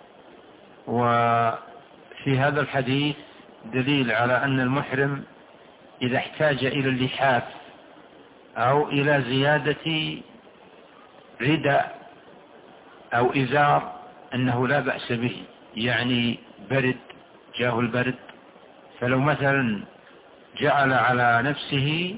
وفي هذا الحديث دليل على أن المحرم إذا احتاج إلى اللحاف أو إلى زيادة رداء أو إزار أنه لا بأس به، يعني برد جاه البرد، فلو مثلا جعل على نفسه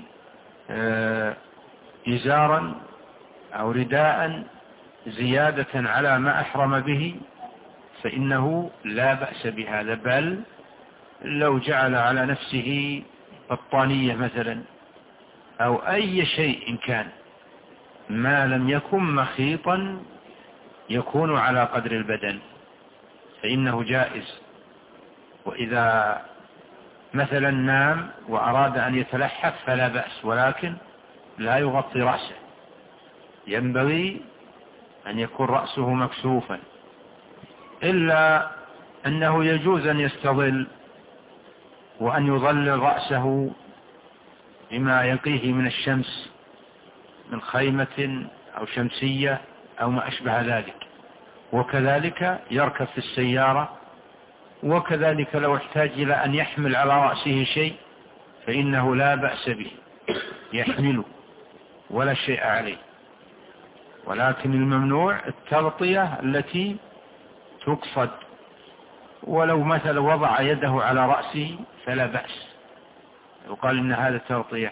إزارا أو رداء زيادة على ما أحرم به فإنه لا بأس بهذا، بل لو جعل على نفسه بطانية مثلا أو أي شيء إن كان ما لم يكن مخيطا يكون على قدر البدن فإنه جائز. وإذا مثلا نام وأراد أن يتلحف فلا بأس، ولكن لا يغطي رأسه، ينبغي أن يكون رأسه مكشوفا، إلا أنه يجوز أن يستظل وأن يظلل رأسه بما يقيه من الشمس من خيمة أو شمسية أو ما أشبه ذلك، وكذلك يركب في السيارة، وكذلك لو احتاج إلى أن يحمل على رأسه شيء فإنه لا بأس به يحمله ولا شيء عليه، ولكن الممنوع التغطية التي تقصد، ولو مثلا وضع يده على رأسه فلا بأس، يقال إن هذا تغطية،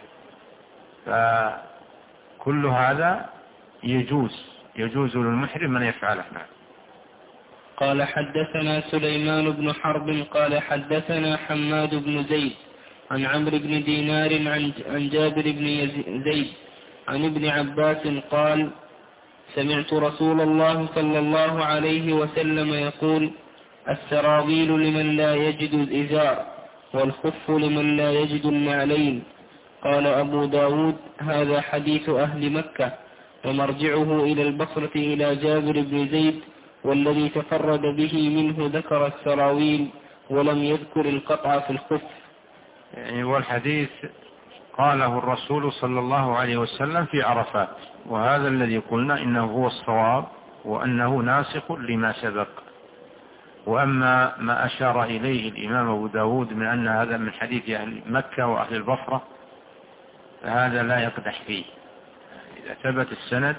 فكل هذا يجوز للمحرم أن يفعله. قال حدثنا سليمان بن حرب قال حدثنا حماد بن زيد عن عمرو بن دينار عن جابر بن زيد عن ابن عباس قال سمعت رسول الله صلى الله عليه وسلم يقول السراويل لمن لا يجد الإزار والخف لمن لا يجد النعلين. قال أبو داود هذا حديث أهل مكة ومرجعه إلى البصرة إلى جابر بن زيد، والذي تفرد به منه ذكر السراويل ولم يذكر القطع في الخف. يعني والحديث قاله الرسول صلى الله عليه وسلم في عرفات، وهذا الذي قلنا إنه هو الصواب وأنه ناسخ لما سبق. وأما ما أشار إليه الإمام أبو داود من أن هذا من حديث أهل مكة وأهل البصرة فهذا لا يقدح فيه، إذا ثبت السند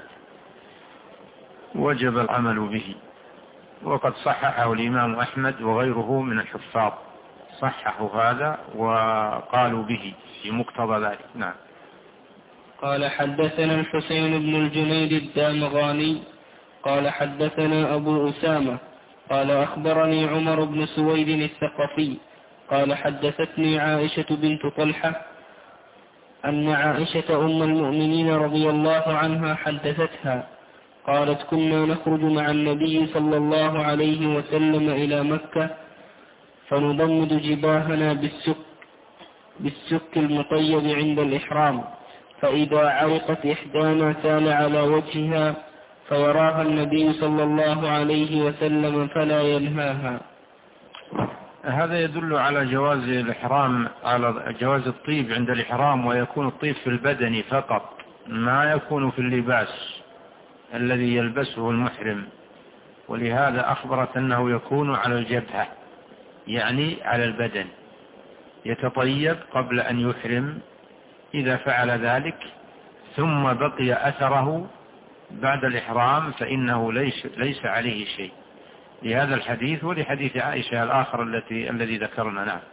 وجب العمل به، وقد صححه الإمام أحمد وغيره من الحفاظ، صححوا هذا وقالوا به في مقتضى ذلك. نعم. قال حدثنا الحسين بن الجنيد الدامغاني قال حدثنا أبو أسامة قال أخبرني عمر بن سويد الثقفي قال حدثتني عائشة بنت طلحة أن عائشة أم المؤمنين رضي الله عنها حدثتها قالت كنا نخرج مع النبي صلى الله عليه وسلم إلى مكة فنضمد جباهنا بالسك المطيب عند الإحرام، فإذا عرقت إحدانا سال على وجهها فيراها النبي صلى الله عليه وسلم فلا ينهاها. هذا يدل على جواز الإحرام، على جواز الطيب عند الإحرام، ويكون الطيب في البدن فقط، ما يكون في اللباس الذي يلبسه المحرم. ولهذا أخبرت أنه يكون على الجبهة، يعني على البدن، يتطيب قبل أن يحرم. إذا فعل ذلك ثم بقي أثره بعد الإحرام فإنه ليس عليه شيء، لهذا الحديث ولحديث عائشة الآخر الذي ذكرنا. نعم.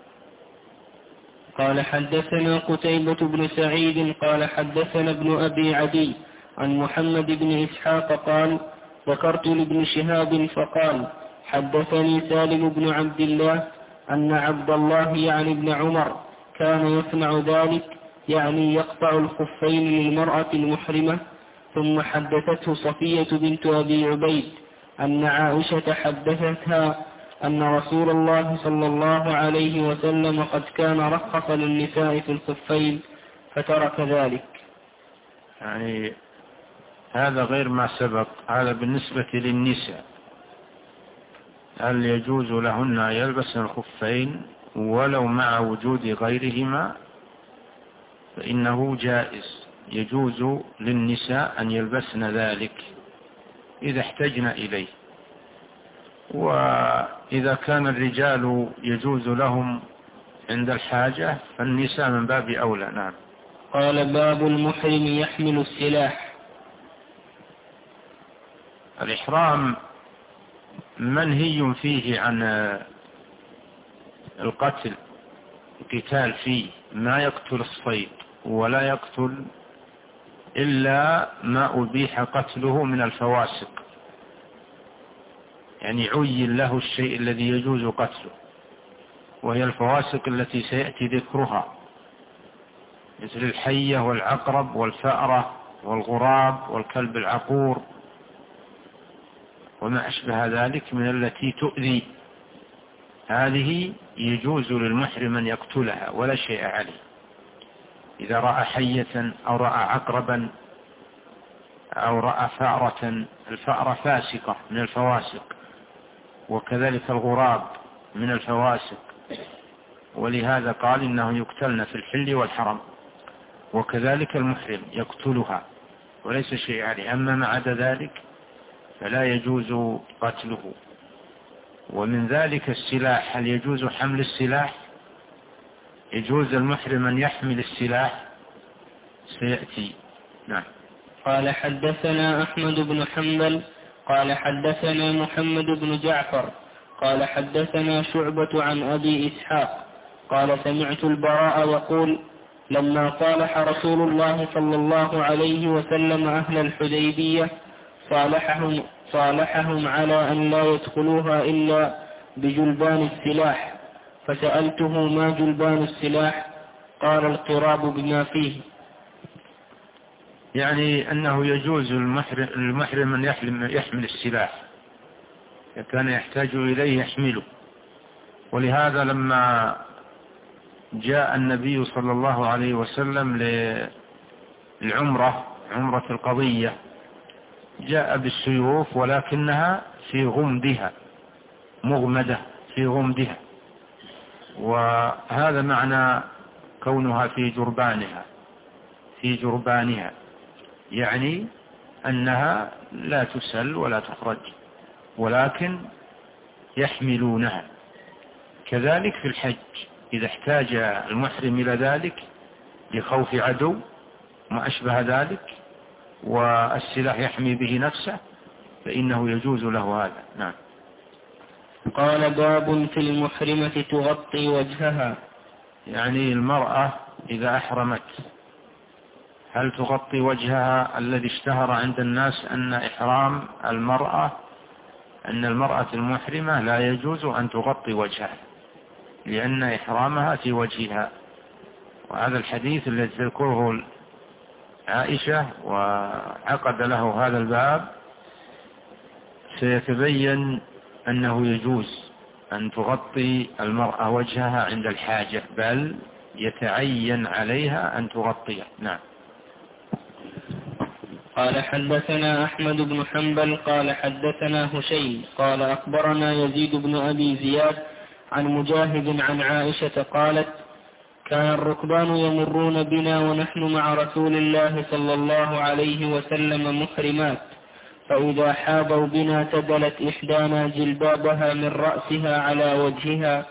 قال حدثنا قتيبة بن سعيد قال حدثنا ابن أبي عدي عن محمد بن إسحاق قال ذكرت لابن شهاب فقال حدثني سالم بن عبد الله أن عبد الله يعني ابن عمر كان يصنع ذلك، يعني يقطع الخفين للمرأة المحرمة. ثم حدثته صفية بنت أبي عبيد أن عائشة حدثتها أن رسول الله صلى الله عليه وسلم قد كان رخص للنساء في الخفين فترك ذلك. يعني هذا غير ما سبق. هذا بالنسبة للنساء، هل يجوز لهن يلبسن الخفين ولو مع وجود غيرهما؟ فإنه جائز، يجوز للنساء أن يلبسن ذلك إذا احتجن إليه. وإذا كان الرجال يجوز لهم عند الحاجة فالنساء من باب أولى. نعم. قال باب المحرم يحمل السلاح. الإحرام منهي فيه عن القتل، القتال فيه ما يقتل الصيد، ولا يقتل إلا ما أبيح قتله من الفواسق، يعني عين له الشيء الذي يجوز قتله، وهي الفواسق التي سيأتي ذكرها، مثل الحية والعقرب والفأرة والغراب والكلب العقور وما أشبه ذلك من التي تؤذي. هذه يجوز للمحرم أن يقتلها ولا شيء عليه. إذا رأى حية أو رأى عقربا أو رأى فأرة، الفأرة فاسقة من الفواسق، وكذلك الغراب من الفواسق، ولهذا قال إنه يقتلن في الحل والحرم. وكذلك المحرم يقتلها وليس شيء عليه. أما ما عدا ذلك فلا يجوز قتله. ومن ذلك السلاح، هل يجوز حمل السلاح؟ يجوز المحرم أن يحمل السلاح، سيأتي. نعم. قال حدثنا أحمد بن حنبل قال حدثنا محمد بن جعفر قال حدثنا شعبة عن أبي إسحاق قال سمعت البراء يقول لما صالح رسول الله صلى الله عليه وسلم أهل الحديبية صالحهم على أن لا يدخلوها إلا بجلبان السلاح، فسألته ما جلبان السلاح؟ قال القراب بما فيه. يعني أنه يجوز المحرم أن يحمل السلاح، إذا كان يحتاج إليه يحمله. ولهذا لما جاء النبي صلى الله عليه وسلم للعمرة، عمرة القضية، جاء بالسيوف ولكنها في غمدها، مغمدة في غمدها، وهذا معنى كونها في جربانها، يعني أنها لا تسل ولا تخرج، ولكن يحملونها. كذلك في الحج إذا احتاج المحرم إلى ذلك لخوف عدو ما أشبه ذلك، والسلاح يحمي به نفسه، فإنه يجوز له هذا. نعم. قال باب في المحرمة تغطي وجهها. يعني المرأة إذا أحرمت هل تغطي وجهها؟ الذي اشتهر عند الناس أن إحرام المرأة، أن المرأة المحرمة لا يجوز أن تغطي وجهها، لأن إحرامها في وجهها. وهذا الحديث الذي تذكره عائشة وعقد له هذا الباب سيتبين أنه يجوز أن تغطي المرأة وجهها عند الحاجة، بل يتعين عليها أن تغطيه. نعم. قال حدثنا أحمد بن حنبل قال حدثنا هشيم قال أخبرنا يزيد بن أبي زياد عن مجاهد عن عائشة قالت: كان الركبان يمرون بنا ونحن مع رسول الله صلى الله عليه وسلم محرمات، فإذا حاضوا بنا تدلت إحدانا جلبابها من رأسها على وجهها،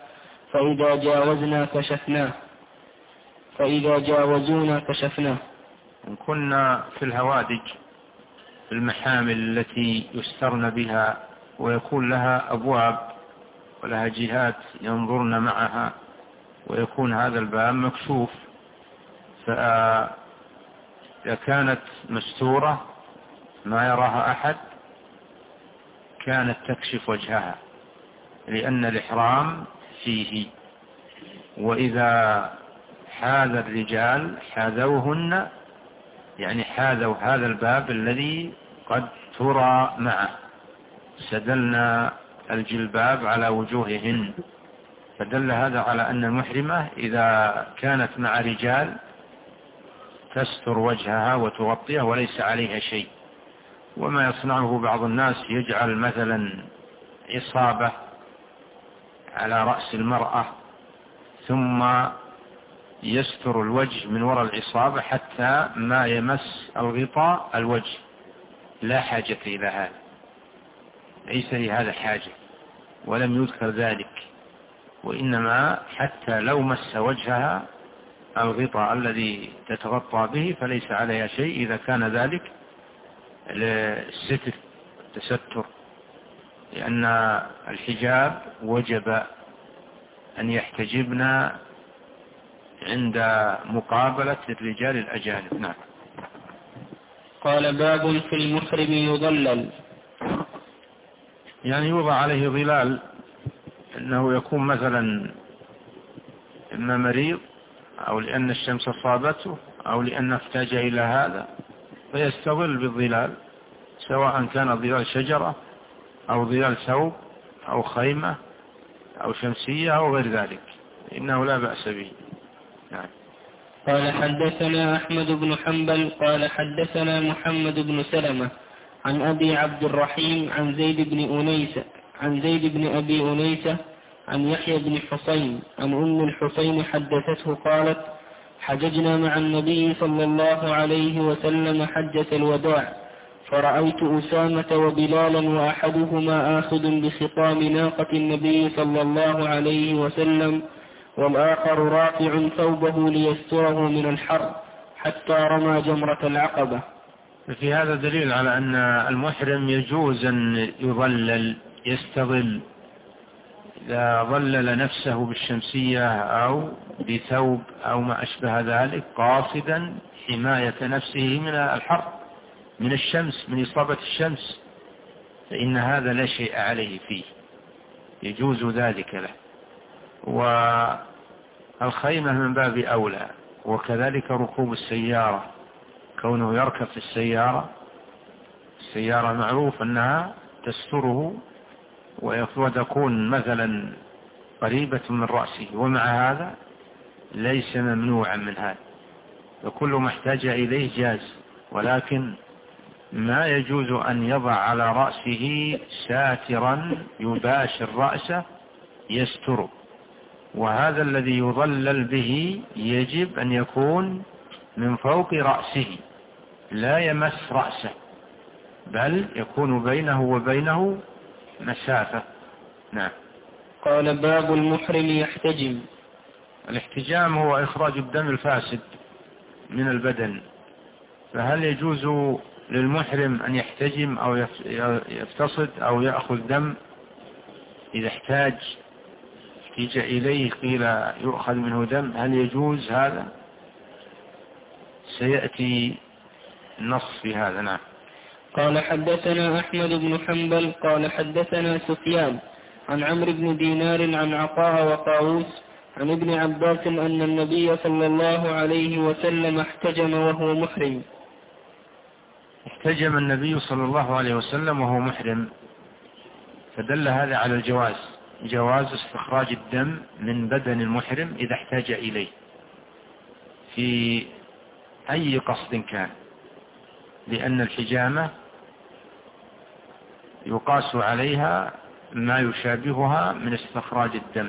فإذا جاوزونا كشفناه. كنا في الهوادج في المحامل التي يسترن بها ويكون لها أبواب ولها جهات ينظرن معها، ويكون هذا الباب مكشوف، فإذا كانت مستورة ما يراها أحد كانت تكشف وجهها لأن الإحرام فيه، وإذا حاذ الرجال حاذوهن، يعني حاذوا هذا الباب الذي قد ترى معه، سدلنا الجلباب على وجوههن، فدل هذا على أن المحرمة إذا كانت مع رجال تستر وجهها وتغطيه وليس عليها شيء. وما يصنعه بعض الناس يجعل مثلا إصابة على رأس المرأة ثم يستر الوجه من وراء العصابة حتى ما يمس الغطاء الوجه، لا حاجة إلى هذا، ليس لهذا حاجة ولم يذكر ذلك، وإنما حتى لو مس وجهها الغطاء الذي تتغطى به فليس عليها شيء إذا كان ذلك للستر التستر، لأن الحجاب وجب أن يحتجبن عند مقابلة الرجال الأجانب. نعم. قال: باب في المحرم يضلل، يعني يوضع عليه ظلال، أنه يكون مثلا إما مريض أو لأن الشمس صابته أو لأن احتاج إلى هذا فيستظل بالظلال، سواء كان ظلال شجرة أو ظلال ثوب أو خيمة أو شمسية أو غير ذلك، إنه لا بأس به. نعم. قال حدثنا أحمد بن حنبل قال حدثنا محمد بن سلمة عن أبي عبد الرحيم عن زيد بن أبي أنيسة عن يحيى بن حسين عن أم الحسين حدثته قالت: حججنا مع النبي صلى الله عليه وسلم حجة الوداع، فرأيت أسامة وبلالا وأحدهما آخذ بخطام ناقة النبي صلى الله عليه وسلم، والآخر رافع ثوبه ليستره من الحر حتى رمى جمرة العقبة. في هذا دليل على أن المحرم يجوز أن يظلل، يستظل إذا ظلل نفسه بالشمسية أو بثوب أو ما أشبه ذلك قاصدا حماية نفسه من الحر من الشمس، من إصابة الشمس، فإن هذا لا شيء عليه فيه، يجوز ذلك له. والخيمة من باب أولى، وكذلك ركوب السيارة، كونه يركب في السيارة معروف أنها تستره وتكون مثلا قريبة من رأسه، ومع هذا ليس ممنوعا من هذا، وكل ما احتاج إليه جاز، ولكن ما يجوز أن يضع على رأسه ساترا يباشر رأسه يستر، وهذا الذي يظلل به يجب أن يكون من فوق رأسه لا يمس رأسه، بل يكون بينه وبينه مسافة. نعم. قال: باب المحرم يحتجم. الاحتجام هو إخراج الدم الفاسد من البدن، فهل يجوز للمحرم أن يحتجم أو يفتصد أو يأخذ دم إذا احتاج إليه قيل يؤخذ منه دم؟ هل يجوز هذا؟ سيأتي النص في هذا. نعم. قال حدثنا أحمد بن حنبل قال حدثنا سفيان عن عمرو بن دينار عن عطاء وطاووس عن ابن عباس أن النبي صلى الله عليه وسلم احتجم وهو محرم، احتجم النبي صلى الله عليه وسلم وهو محرم، فدل هذا على جواز استخراج الدم من بدن المحرم إذا احتاج إليه في أي قصد كان، لأن الحجامة يقاس عليها ما يشابهها من استخراج الدم.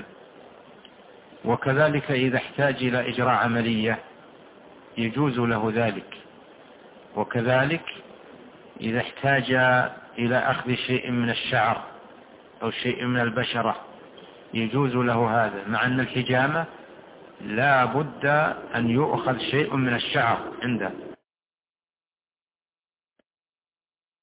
وكذلك إذا احتاج إلى إجراء عملية يجوز له ذلك، وكذلك إذا احتاج إلى أخذ شيء من الشعر أو شيء من البشرة يجوز له هذا، مع أن الحجامة لا بد أن يؤخذ شيء من الشعر عنده،